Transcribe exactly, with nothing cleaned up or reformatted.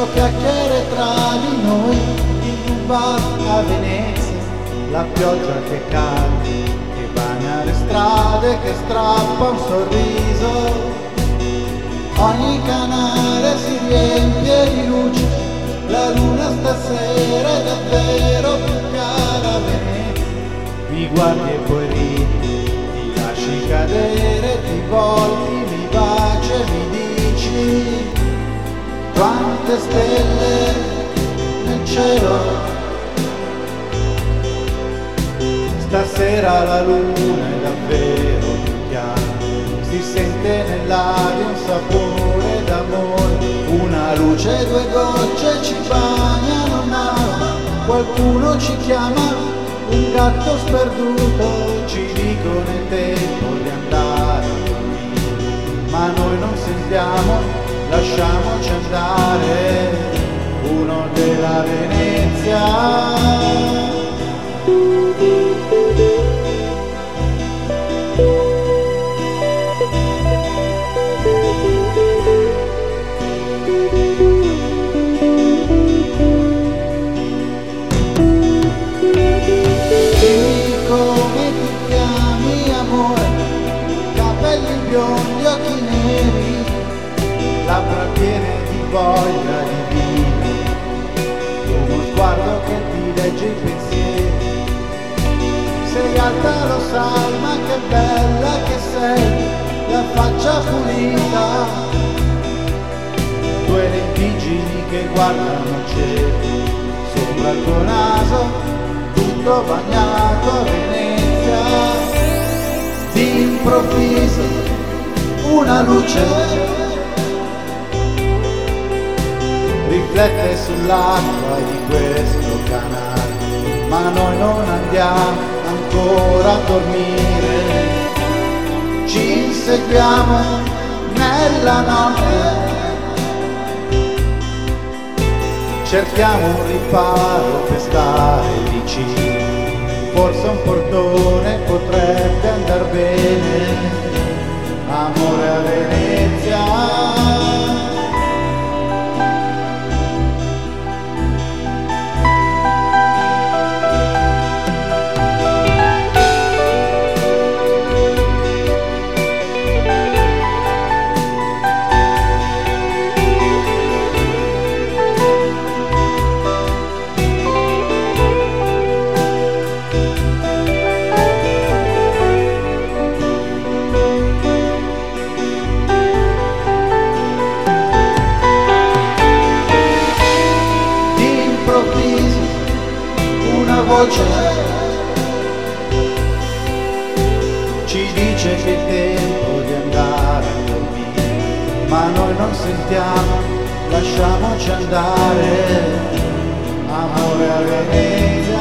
quattro chiacchiere tra di noi in un bar a Venezia, la pioggia che cade, che bagna le strade, che strappa un sorriso. Ogni canale si riempie di luce, la luna stasera è davvero più cara a Venezia. Mi guardi e poi ridi, ti lasci cadere, ti volti, mi baci e mi dici quante stelle nel cielo. Stasera la luna è davvero più chiara, si sente nell'aria un sapore d'amore, una luce, due gocce ci bagnano un'alma, qualcuno ci chiama un gatto sperduto, ci dicono è tempo di andare a dormire, ma noi non sentiamo, lasciamoci andare, uno della Venezia. Biondi, occhi neri, labbra piene di voglia di vivere, uno sguardo che ti legge i pensieri. Sei alta, lo sai, ma che bella che sei, la faccia pulita, due lentiggini che guardano il cielo, sopra il tuo naso, tutto bagnato a Venezia. D'improvviso una luce riflette sull'acqua di questo canale, ma noi non andiamo ancora a dormire, ci inseguiamo nella notte, cerchiamo un riparo per stare vicini, forse un portone potrebbe andar bene, amore a Venezia. Una voce ci dice che è tempo di andare a dormire, ma noi non sentiamo, lasciamoci andare, amore a Venezia.